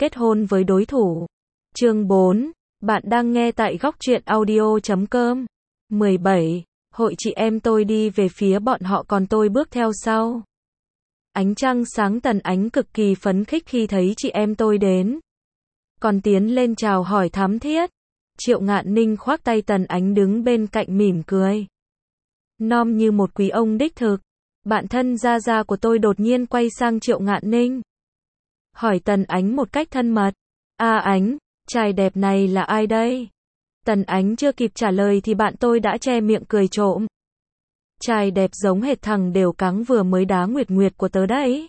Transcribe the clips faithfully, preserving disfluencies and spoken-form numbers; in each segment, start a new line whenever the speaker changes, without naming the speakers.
kết hôn với đối thủ. Chương bốn. Bạn đang nghe tại góc truyện audio chấm com. mười bảy. Hội chị em tôi đi về phía bọn họ còn tôi bước theo sau. Ánh trăng sáng, Tần Ánh cực kỳ phấn khích khi thấy chị em tôi đến. Còn tiến lên chào hỏi thắm thiết. Triệu Ngạn Ninh khoác tay Tần Ánh đứng bên cạnh mỉm cười. Nom như một quý ông đích thực. Bạn thân Gia Gia của tôi đột nhiên quay sang Triệu Ngạn Ninh. Hỏi Tần Ánh một cách thân mật. A Ánh, trai đẹp này là ai đây? Tần Ánh chưa kịp trả lời thì bạn tôi đã che miệng cười trộm. Trai đẹp giống hệt thằng đều cắng vừa mới đá Nguyệt Nguyệt của tớ đấy.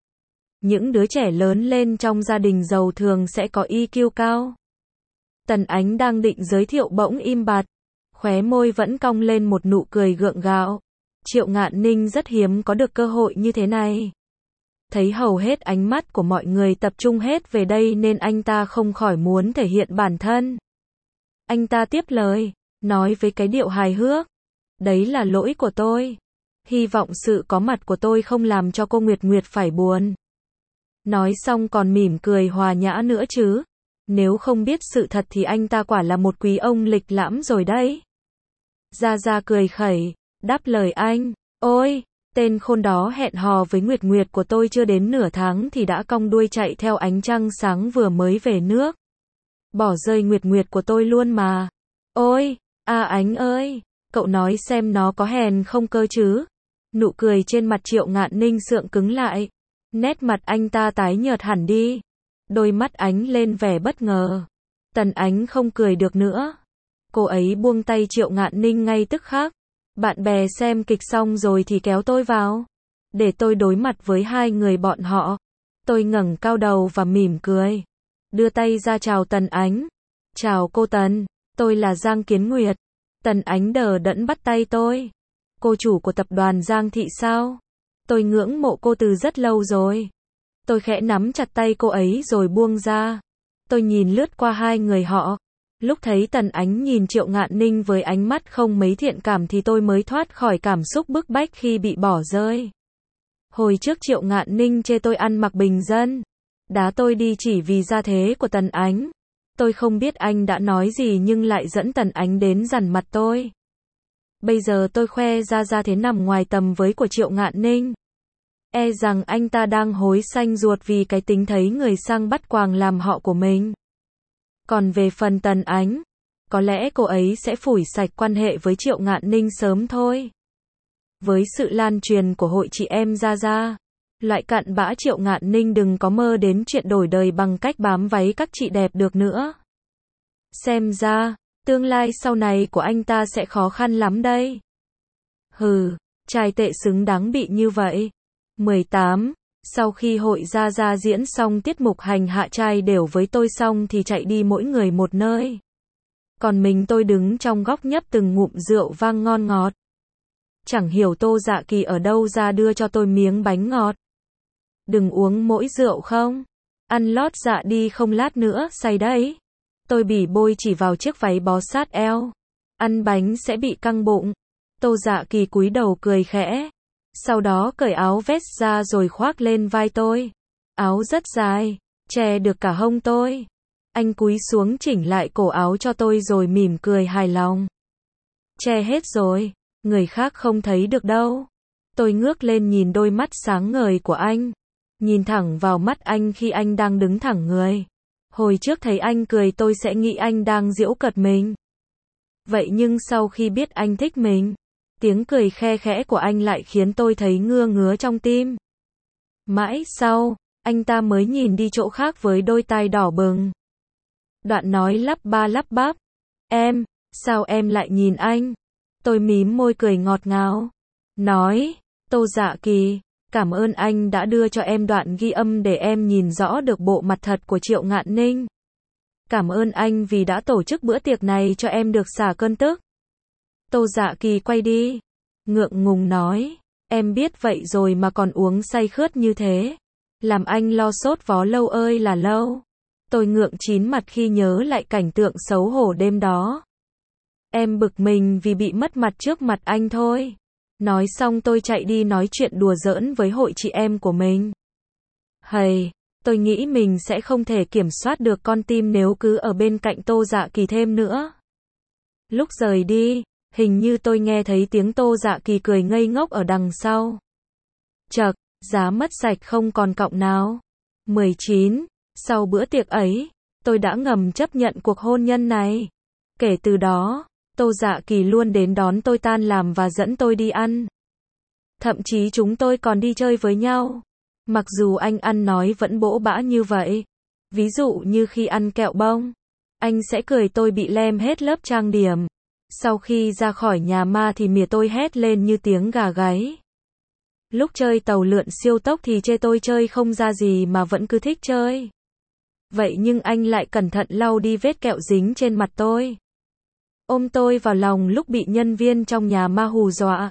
Những đứa trẻ lớn lên trong gia đình giàu thường sẽ có i kiu cao. Tần Ánh đang định giới thiệu bỗng im bặt. Khóe môi vẫn cong lên một nụ cười gượng gạo. Triệu Ngạn Ninh rất hiếm có được cơ hội như thế này. Thấy hầu hết ánh mắt của mọi người tập trung hết về đây nên anh ta không khỏi muốn thể hiện bản thân. Anh ta tiếp lời, nói với cái điệu hài hước. Đấy là lỗi của tôi. Hy vọng sự có mặt của tôi không làm cho cô Nguyệt Nguyệt phải buồn. Nói xong còn mỉm cười hòa nhã nữa chứ. Nếu không biết sự thật thì anh ta quả là một quý ông lịch lãm rồi đấy. Gia Gia cười khẩy, đáp lời anh. Ôi, tên khôn đó hẹn hò với Nguyệt Nguyệt của tôi chưa đến nửa tháng thì đã cong đuôi chạy theo ánh trăng sáng vừa mới về nước. Bỏ rơi Nguyệt Nguyệt của tôi luôn mà. Ôi, A Ánh ơi, cậu nói xem nó có hèn không cơ chứ? Nụ cười trên mặt Triệu Ngạn Ninh sượng cứng lại. Nét mặt anh ta tái nhợt hẳn đi. Đôi mắt ánh lên vẻ bất ngờ. Tần Ánh không cười được nữa. Cô ấy buông tay Triệu Ngạn Ninh ngay tức khắc. Bạn bè xem kịch xong rồi thì kéo tôi vào. Để tôi đối mặt với hai người bọn họ. Tôi ngẩng cao đầu và mỉm cười. Đưa tay ra chào Tần Ánh. Chào cô Tần, tôi là Giang Kiến Nguyệt. Tần Ánh đờ đẫn bắt tay tôi. Cô chủ của tập đoàn Giang Thị sao? Tôi ngưỡng mộ cô từ rất lâu rồi. Tôi khẽ nắm chặt tay cô ấy rồi buông ra. Tôi nhìn lướt qua hai người họ. Lúc thấy Tần Ánh nhìn Triệu Ngạn Ninh với ánh mắt không mấy thiện cảm thì tôi mới thoát khỏi cảm xúc bức bách khi bị bỏ rơi. Hồi trước Triệu Ngạn Ninh chê tôi ăn mặc bình dân. Đá tôi đi chỉ vì gia thế của Tần Ánh. Tôi không biết anh đã nói gì nhưng lại dẫn Tần Ánh đến dằn mặt tôi. Bây giờ tôi khoe ra ra thế nằm ngoài tầm với của Triệu Ngạn Ninh. E rằng anh ta đang hối xanh ruột vì cái tính thấy người sang bắt quàng làm họ của mình. Còn về phần Tần Ánh, có lẽ cô ấy sẽ phủi sạch quan hệ với Triệu Ngạn Ninh sớm thôi. Với sự lan truyền của hội chị em Gia Gia, loại cặn bã Triệu Ngạn Ninh đừng có mơ đến chuyện đổi đời bằng cách bám váy các chị đẹp được nữa. Xem ra, tương lai sau này của anh ta sẽ khó khăn lắm đây. Hừ, trai tệ xứng đáng bị như vậy. mười tám. Sau khi hội Gia Gia diễn xong tiết mục hành hạ trai đều với tôi xong thì chạy đi mỗi người một nơi. Còn mình tôi đứng trong góc nhấp từng ngụm rượu vang ngon ngọt. Chẳng hiểu Tô Dạ Kỳ ở đâu ra đưa cho tôi miếng bánh ngọt. Đừng uống mỗi rượu không? Ăn lót dạ đi không lát nữa say đấy. Tôi bỉ bôi chỉ vào chiếc váy bó sát eo. Ăn bánh sẽ bị căng bụng. Tô Dạ Kỳ cúi đầu cười khẽ. Sau đó cởi áo vest ra rồi khoác lên vai tôi. Áo rất dài, che được cả hông tôi. Anh cúi xuống chỉnh lại cổ áo cho tôi rồi mỉm cười hài lòng. Che hết rồi, người khác không thấy được đâu. Tôi ngước lên nhìn đôi mắt sáng ngời của anh. Nhìn thẳng vào mắt anh khi anh đang đứng thẳng người. Hồi trước thấy anh cười tôi sẽ nghĩ anh đang giễu cợt mình. Vậy nhưng sau khi biết anh thích mình, tiếng cười khe khẽ của anh lại khiến tôi thấy ngưa ngứa trong tim. Mãi sau, anh ta mới nhìn đi chỗ khác với đôi tai đỏ bừng. Đoạn nói lắp ba lắp bắp. Em, sao em lại nhìn anh? Tôi mím môi cười ngọt ngào. Nói, Tô Dạ Kỳ, cảm ơn anh đã đưa cho em đoạn ghi âm để em nhìn rõ được bộ mặt thật của Triệu Ngạn Ninh. Cảm ơn anh vì đã tổ chức bữa tiệc này cho em được xả cơn tức. Tô Dạ Kỳ quay đi. Ngượng ngùng nói. Em biết vậy rồi mà còn uống say khướt như thế. Làm anh lo sốt vó lâu ơi là lâu. Tôi ngượng chín mặt khi nhớ lại cảnh tượng xấu hổ đêm đó. Em bực mình vì bị mất mặt trước mặt anh thôi. Nói xong tôi chạy đi nói chuyện đùa giỡn với hội chị em của mình. Hầy, Tôi nghĩ mình sẽ không thể kiểm soát được con tim nếu cứ ở bên cạnh Tô Dạ Kỳ thêm nữa. Lúc rời đi, hình như tôi nghe thấy tiếng Tô Dạ Kỳ cười ngây ngốc ở đằng sau. Chậc, giá mất sạch không còn cọng nào. mười chín. Sau bữa tiệc ấy, tôi đã ngầm chấp nhận cuộc hôn nhân này. Kể từ đó, Tô Dạ Kỳ luôn đến đón tôi tan làm và dẫn tôi đi ăn. Thậm chí chúng tôi còn đi chơi với nhau. Mặc dù anh ăn nói vẫn bỗ bã như vậy. Ví dụ như khi ăn kẹo bông, anh sẽ cười tôi bị lem hết lớp trang điểm. Sau khi ra khỏi nhà ma thì mỉa tôi hét lên như tiếng gà gáy. Lúc chơi tàu lượn siêu tốc thì chê tôi chơi không ra gì mà vẫn cứ thích chơi. Vậy nhưng anh lại cẩn thận lau đi vết kẹo dính trên mặt tôi. Ôm tôi vào lòng lúc bị nhân viên trong nhà ma hù dọa.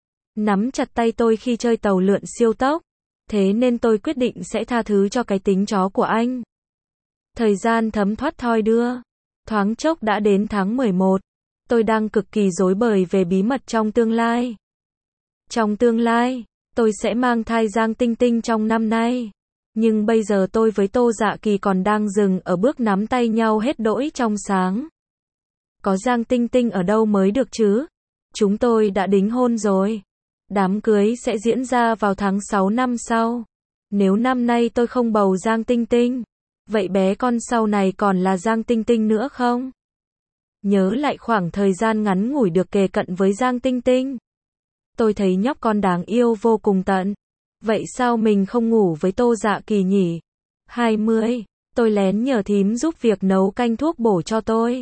Nắm chặt tay tôi khi chơi tàu lượn siêu tốc. Thế nên tôi quyết định sẽ tha thứ cho cái tính chó của anh. Thời gian thấm thoát thoi đưa. Thoáng chốc đã đến tháng mười một. Tôi đang cực kỳ rối bời về bí mật trong tương lai. Trong tương lai, tôi sẽ mang thai Giang Tinh Tinh trong năm nay. Nhưng bây giờ tôi với Tô Dạ Kỳ còn đang dừng ở bước nắm tay nhau hết đỗi trong sáng. Có Giang Tinh Tinh ở đâu mới được chứ? Chúng tôi đã đính hôn rồi. Đám cưới sẽ diễn ra vào tháng sáu năm sau. Nếu năm nay tôi không bầu Giang Tinh Tinh, vậy bé con sau này còn là Giang Tinh Tinh nữa không? Nhớ lại khoảng thời gian ngắn ngủi được kề cận với Giang Tinh Tinh. Tôi thấy nhóc con đáng yêu vô cùng tận. Vậy sao mình không ngủ với Tô Dạ Kỳ nhỉ? hai mươi. Tôi lén nhờ thím giúp việc nấu canh thuốc bổ cho tôi.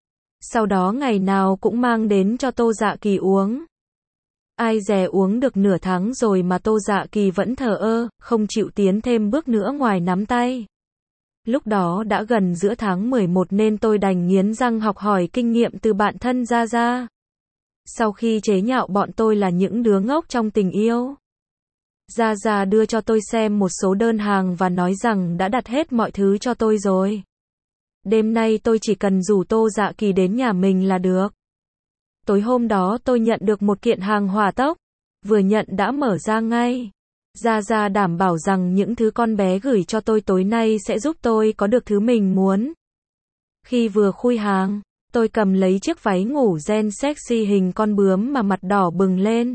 Sau đó ngày nào cũng mang đến cho Tô Dạ Kỳ uống. Ai dè uống được nửa tháng rồi mà Tô Dạ Kỳ vẫn thờ ơ, không chịu tiến thêm bước nữa ngoài nắm tay. Lúc đó đã gần giữa tháng mười một nên tôi đành nghiến răng học hỏi kinh nghiệm từ bạn thân Gia Gia. Sau khi chế nhạo bọn tôi là những đứa ngốc trong tình yêu, Gia Gia đưa cho tôi xem một số đơn hàng và nói rằng đã đặt hết mọi thứ cho tôi rồi. Đêm nay tôi chỉ cần rủ Tô Dạ Kỳ đến nhà mình là được. Tối hôm đó tôi nhận được một kiện hàng hỏa tốc. Vừa nhận đã mở ra ngay. Gia Gia đảm bảo rằng những thứ con bé gửi cho tôi tối nay sẽ giúp tôi có được thứ mình muốn. Khi vừa khui hàng, tôi cầm lấy chiếc váy ngủ gen sexy hình con bướm mà mặt đỏ bừng lên.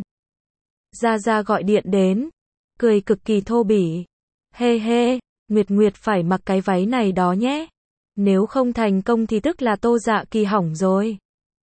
Gia Gia gọi điện đến, cười cực kỳ thô bỉ. Hê hê, Nguyệt Nguyệt phải mặc cái váy này đó nhé. Nếu không thành công thì tức là Tô Dạ Kỳ hỏng rồi.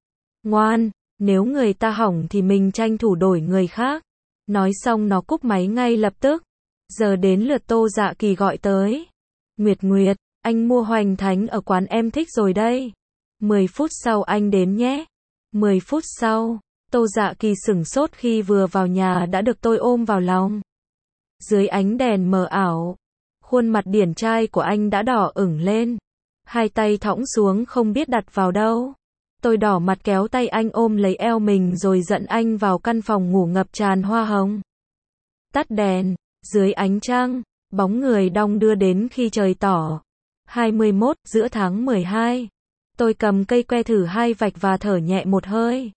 Ngoan, nếu người ta hỏng thì mình tranh thủ đổi người khác. Nói xong nó cúp máy ngay lập tức. Giờ đến lượt Tô Dạ Kỳ gọi tới. Nguyệt Nguyệt, anh mua hoành thánh ở quán em thích rồi đây. mười phút sau anh đến nhé. mười phút sau, Tô Dạ Kỳ sửng sốt khi vừa vào nhà đã được tôi ôm vào lòng. Dưới ánh đèn mờ ảo, khuôn mặt điển trai của anh đã đỏ ửng lên. Hai tay thõng xuống không biết đặt vào đâu. Tôi đỏ mặt kéo tay anh ôm lấy eo mình rồi dẫn anh vào căn phòng ngủ ngập tràn hoa hồng. Tắt đèn, dưới ánh trăng, bóng người đong đưa đến khi trời tỏ. hai mươi mốt, giữa tháng mười hai. Tôi cầm cây que thử hai vạch và thở nhẹ một hơi.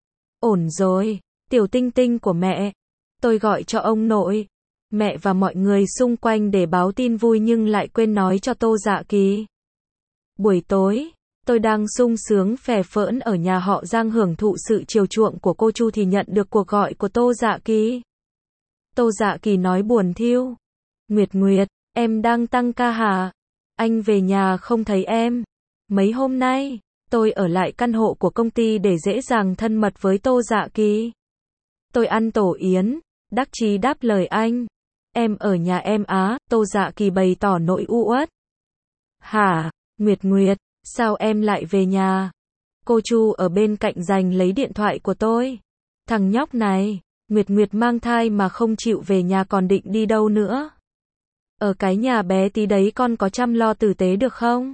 Ổn rồi, tiểu Tinh Tinh của mẹ. Tôi gọi cho ông nội, mẹ và mọi người xung quanh để báo tin vui nhưng lại quên nói cho Tô Dạ Kỳ. Buổi tối, tôi đang sung sướng phè phỡn ở nhà họ Giang hưởng thụ sự chiều chuộng của cô Chu thì nhận được cuộc gọi của Tô Dạ Kỳ. Tô Dạ Kỳ nói buồn thiu. Nguyệt Nguyệt, em đang tăng ca hả? Anh về nhà không thấy em. Mấy hôm nay, tôi ở lại căn hộ của công ty để dễ dàng thân mật với Tô Dạ Kỳ. Tôi ăn tổ yến, đắc chí đáp lời anh. Em ở nhà em á, Tô Dạ Kỳ bày tỏ nỗi u uất. Hả, Nguyệt Nguyệt, sao em lại về nhà? Cô Chu ở bên cạnh giành lấy điện thoại của tôi. Thằng nhóc này, Nguyệt Nguyệt mang thai mà không chịu về nhà còn định đi đâu nữa? Ở cái nhà bé tí đấy con có chăm lo tử tế được không?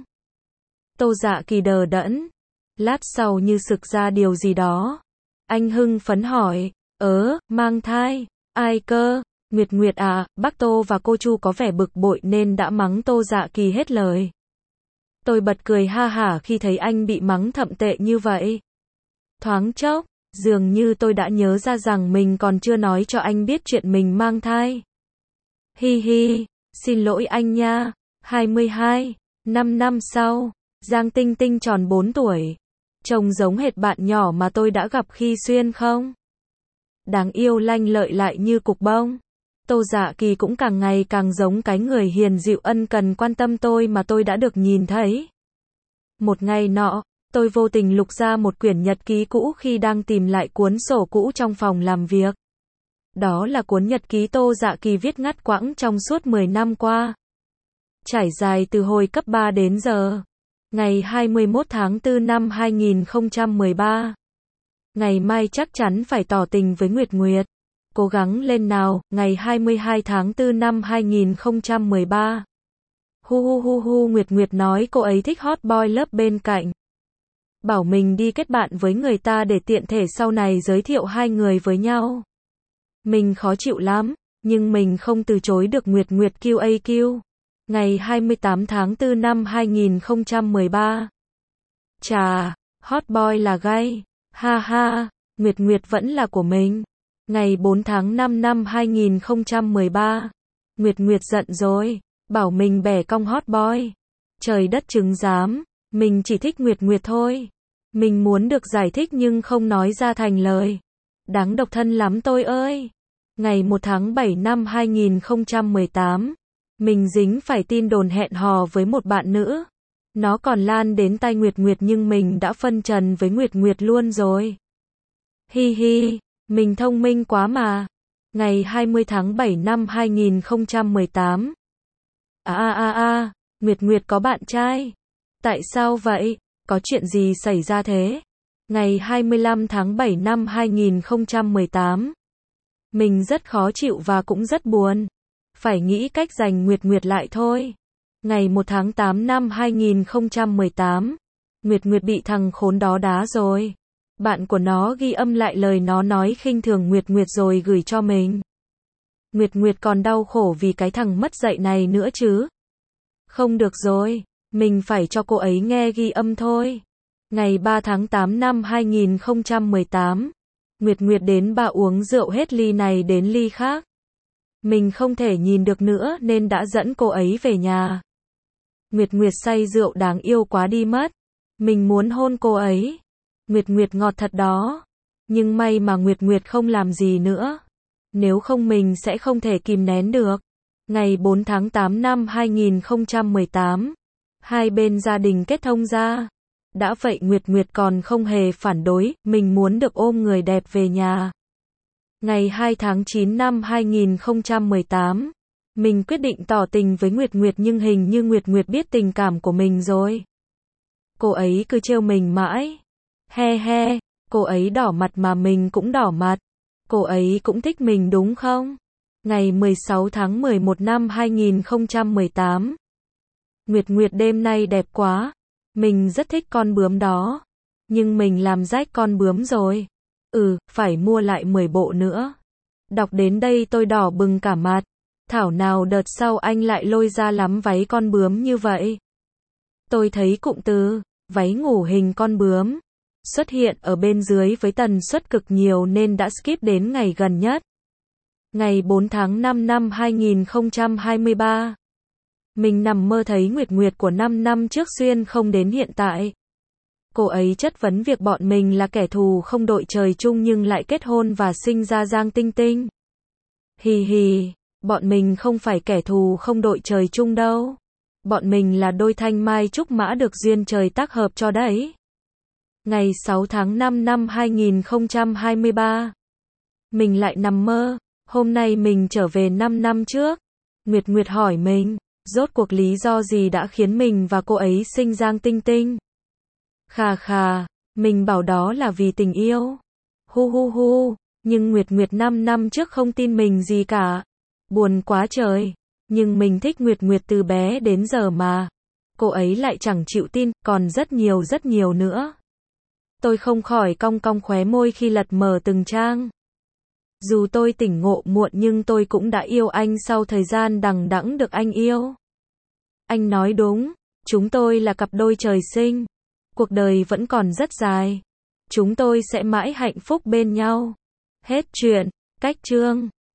Tô Dạ Kỳ đờ đẫn. Lát sau như sực ra điều gì đó. Anh hưng phấn hỏi, ớ, mang thai, ai cơ? Nguyệt Nguyệt à, bác Tô và cô Chu có vẻ bực bội nên đã mắng Tô Dạ Kỳ hết lời. Tôi bật cười ha hả khi thấy anh bị mắng thậm tệ như vậy. Thoáng chốc, dường như tôi đã nhớ ra rằng mình còn chưa nói cho anh biết chuyện mình mang thai. Hi hi, Xin lỗi anh nha. hai mươi hai. Năm năm sau, Giang Tinh Tinh tròn bốn tuổi. Trông giống hệt bạn nhỏ mà tôi đã gặp khi xuyên không? Đáng yêu lanh lợi lại như cục bông. Tô Dạ Kỳ cũng càng ngày càng giống cái người hiền dịu ân cần quan tâm tôi mà tôi đã được nhìn thấy. Một ngày nọ, tôi vô tình lục ra một quyển nhật ký cũ khi đang tìm lại cuốn sổ cũ trong phòng làm việc. Đó là cuốn nhật ký Tô Dạ Kỳ viết ngắt quãng trong suốt mười năm qua. Trải dài từ hồi cấp ba đến giờ. Ngày hai mươi mốt tháng tư năm hai nghìn không trăm mười ba. Ngày mai chắc chắn phải tỏ tình với Nguyệt Nguyệt. Cố gắng lên nào, ngày hai mươi hai tháng tư năm hai nghìn không trăm mười ba. Hu hu hu hu, Nguyệt Nguyệt nói cô ấy thích hot boy lớp bên cạnh. Bảo mình đi kết bạn với người ta để tiện thể sau này giới thiệu hai người với nhau. Mình khó chịu lắm, nhưng mình không từ chối được Nguyệt Nguyệt quy a quy. Ngày hai mươi tám tháng tư năm hai nghìn không trăm mười ba. Chà, hot boy là gay. Ha ha, Nguyệt Nguyệt vẫn là của mình. Ngày bốn tháng năm năm hai nghìn không trăm mười ba. Nguyệt Nguyệt giận rồi, bảo mình bẻ cong hot boy. Trời đất chứng giám, mình chỉ thích Nguyệt Nguyệt thôi. Mình muốn được giải thích nhưng không nói ra thành lời. Đáng độc thân lắm tôi ơi. Ngày một tháng bảy năm hai nghìn không trăm mười tám. Mình dính phải tin đồn hẹn hò với một bạn nữ. Nó còn lan đến tai Nguyệt Nguyệt nhưng mình đã phân trần với Nguyệt Nguyệt luôn rồi. Hi hi, mình thông minh quá mà. Ngày hai mươi tháng bảy năm hai nghìn không trăm mười tám. À à à à, Nguyệt Nguyệt có bạn trai. Tại sao vậy? Có chuyện gì xảy ra thế? Ngày hai mươi lăm tháng bảy năm hai nghìn không trăm mười tám. Mình rất khó chịu và cũng rất buồn. Phải nghĩ cách giành Nguyệt Nguyệt lại thôi. Ngày một tháng tám năm hai nghìn không trăm mười tám. Nguyệt Nguyệt bị thằng khốn đó đá rồi. Bạn của nó ghi âm lại lời nó nói khinh thường Nguyệt Nguyệt rồi gửi cho mình. Nguyệt Nguyệt còn đau khổ vì cái thằng mất dạy này nữa chứ. Không được rồi, mình phải cho cô ấy nghe ghi âm thôi. Ngày ba tháng tám năm hai nghìn không trăm mười tám. Nguyệt Nguyệt đến bà uống rượu hết ly này đến ly khác. Mình không thể nhìn được nữa nên đã dẫn cô ấy về nhà. Nguyệt Nguyệt say rượu đáng yêu quá đi mất. Mình muốn hôn cô ấy. Nguyệt Nguyệt ngọt thật đó. Nhưng may mà Nguyệt Nguyệt không làm gì nữa. Nếu không mình sẽ không thể kìm nén được. Ngày bốn tháng tám năm hai nghìn không trăm mười tám. Hai bên gia đình kết thông ra. Đã vậy Nguyệt Nguyệt còn không hề phản đối, mình muốn được ôm người đẹp về nhà. Ngày hai tháng chín năm hai nghìn không trăm mười tám. Mình quyết định tỏ tình với Nguyệt Nguyệt nhưng hình như Nguyệt Nguyệt biết tình cảm của mình rồi. Cô ấy cứ trêu mình mãi. He he, cô ấy đỏ mặt mà mình cũng đỏ mặt. Cô ấy cũng thích mình đúng không? Ngày mười sáu tháng mười một năm hai nghìn không trăm mười tám. Nguyệt Nguyệt đêm nay đẹp quá. Mình rất thích con bướm đó. Nhưng mình làm rách con bướm rồi. Ừ, phải mua lại mười bộ nữa. Đọc đến đây tôi đỏ bừng cả mặt. Thảo nào đợt sau anh lại lôi ra lắm váy con bướm như vậy. Tôi thấy cụm từ váy ngủ hình con bướm xuất hiện ở bên dưới với tần suất cực nhiều nên đã skip đến ngày gần nhất. Ngày bốn tháng năm năm hai nghìn không trăm hai mươi ba. Mình nằm mơ thấy Nguyệt Nguyệt của năm năm trước xuyên không đến hiện tại. Cô ấy chất vấn việc bọn mình là kẻ thù không đội trời chung nhưng lại kết hôn và sinh ra Giang Tinh Tinh. Hì hì, bọn mình không phải kẻ thù không đội trời chung đâu. Bọn mình là đôi thanh mai trúc mã được duyên trời tác hợp cho đấy. Ngày sáu tháng năm năm hai nghìn không trăm hai mươi ba. Mình lại nằm mơ, hôm nay mình trở về năm năm trước. Nguyệt Nguyệt hỏi mình, rốt cuộc lý do gì đã khiến mình và cô ấy sinh Giang Tinh Tinh? Khà khà, mình bảo đó là vì tình yêu. Hu hu hu, nhưng Nguyệt Nguyệt năm năm trước không tin mình gì cả. Buồn quá trời, nhưng mình thích Nguyệt Nguyệt từ bé đến giờ mà. Cô ấy lại chẳng chịu tin, còn rất nhiều rất nhiều nữa. Tôi không khỏi cong cong khóe môi khi lật mở từng trang. Dù tôi tỉnh ngộ muộn nhưng tôi cũng đã yêu anh sau thời gian đằng đẵng được anh yêu. Anh nói đúng, chúng tôi là cặp đôi trời sinh. Cuộc đời vẫn còn rất dài. Chúng tôi sẽ mãi hạnh phúc bên nhau. Hết chuyện, cách chương.